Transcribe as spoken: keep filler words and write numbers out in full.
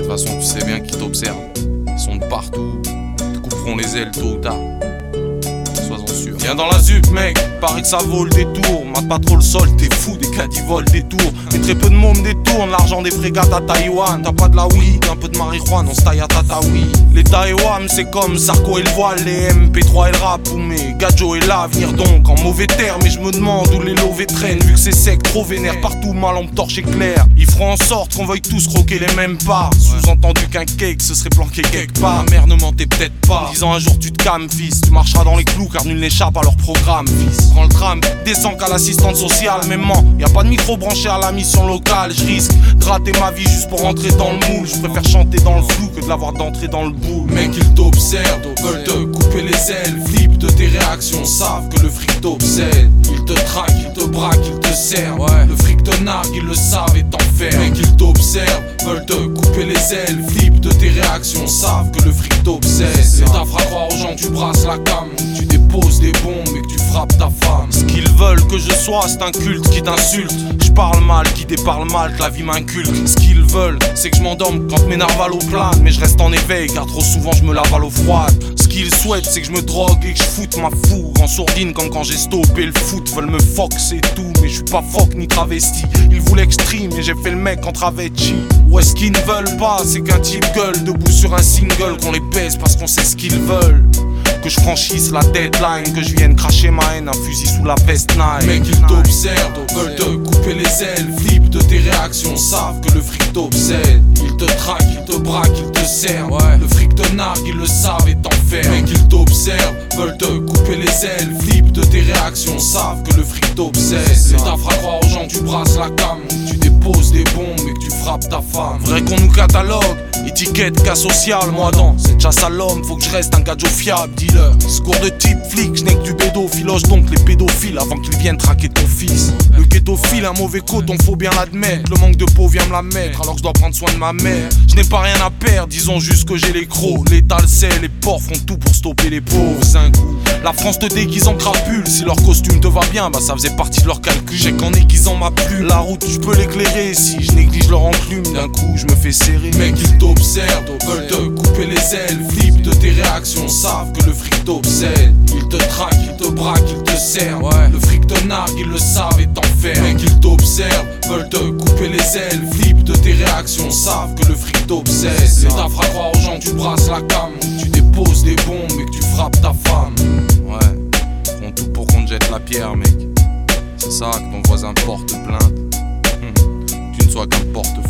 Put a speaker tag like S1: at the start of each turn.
S1: de toute façon, tu sais bien qu'ils t'observent. Ils sont de partout, ils te couperont les ailes tôt ou tard. Sois-en sûr. Viens dans la zup, mec, paraît que ça vaut le détour. Mate pas trop le sol, t'es fou, des caddies volent des tours. Mais très peu de mômes détournent l'argent des frégates à Taïwan. T'as pas de la weed, un peu de marijuana, on se taille à Tataoui. Les Taïwan, c'est comme Sarko et le voile, les M P trois et le rap. Ou mes Gadjo et l'avenir donc en mauvais termes. Et je me demande où les lovés traînent, vu que c'est sec, trop vénère. Partout ma lampe torche éclair. Ils feront en sorte qu'on veuille tous croquer les mêmes parts. Sous-entendu qu'un cake se serait planqué quelque part. Ma mère ne mentait peut-être pas, en disant un jour tu te calmes fils. Tu marcheras dans les clous car nul n'échappe à leur programme fils. Prends le tram, descends qu'à l'assistante sociale. Mais ment, y a pas de micro branché à la mission locale. Je risque de rater ma vie juste pour rentrer dans le moule. Je préfère chanter dans le flou que de l'avoir d'entrer dans le boule. Mec ils t'observent, veulent te couper les ailes. Flippent de tes réactions, savent que le fric t'obsède. Ils te traquent, ils te braquent, ils te servent. Ouais. Le fric te nargue, ils le savent et t'enferment. Mec ils t'observent, veulent te couper les ailes. Flippent de tes réactions, savent que le fric t'obsède. Et t'as fera croire aux gens que tu brasses la cam, que tu déposes des bombes et que tu frappes ta femme. Ce qu'ils veulent que je sois, c'est un culte qui t'insulte. Je parle mal, qui déparle mal, que la vie m'inculque. Ce qu'ils veulent, c'est que je m'endorme quand mes narvals au plane. Mais je reste en éveil car trop souvent je me lave à l'eau froide. Ce qu'ils souhaitent, c'est que je me drogue et que je foute ma fourre en sourdine comme quand j'ai stoppé le foot. Veulent me fuck, c'est tout, mais je suis pas fuck ni travesti. Ils voulaient que je stream et j'ai fait le mec en travesti. Ouais, ce qu'ils ne veulent pas, c'est qu'un type gueule debout sur un single, qu'on les baise parce qu'on sait ce qu'ils veulent. Que je franchisse la deadline, que je vienne cracher ma haine, un fusil sous la veste nine. Mec ils t'observent, veulent te couper les ailes. Flippent de tes réactions, savent que le fric t'obsède. Ils te traquent, ils te braquent, ils te servent. Ouais. Le fric te nargue, ils le savent et t'enferment. Mec ils t'observent, veulent te couper les ailes. Flippent de tes réactions, savent que le fric t'obsède. Et t'as fera croire aux gens que tu brasses la cam, que tu déposes des bombes et que tu frappes ta femme. Vrai qu'on nous catalogue, étiquette cas social. Moi dans cette chasse à l'homme, faut que je reste un gadjo fiable. Dealer, discours de type flic, je n'ai que du bédo. Filoche donc les pédophiles avant qu'ils viennent traquer ton fils. Le ghettophile, un mauvais coton, faut bien l'admettre. Le manque de peau vient me la mettre alors que je dois prendre soin de ma mère. Je n'ai pas rien à perdre, disons juste que j'ai les crocs. L'État le sait, les porcs font tout pour stopper les pauvres. Un coup, la France te déguise en crapule. Si leur costume te va bien, bah ça faisait partie de leur calcul. J'ai qu'en aiguisant ma plume, la route je peux l'éclairer. Si je néglige leur enclume, d'un coup je me fais serrer. Mec ils t'observent, veulent te couper les ailes. Flippent de tes réactions, savent que le fric t'obsède. Ils te traquent, ils te braquent, ils te servent. Ouais. Le fric te nargue, ils le savent et t'enferment. Mec ils t'observent, veulent te couper les ailes. Flippent de tes réactions, savent que le fric t'obsède. Et t'as fera croire aux gens que tu brasses la cam, que tu déposes des bombes et que tu frappes ta femme. Ouais, font tout pour qu'on te jette la pierre mec. C'est ça que ton voisin porte plainte. Tu ne sois qu'un porte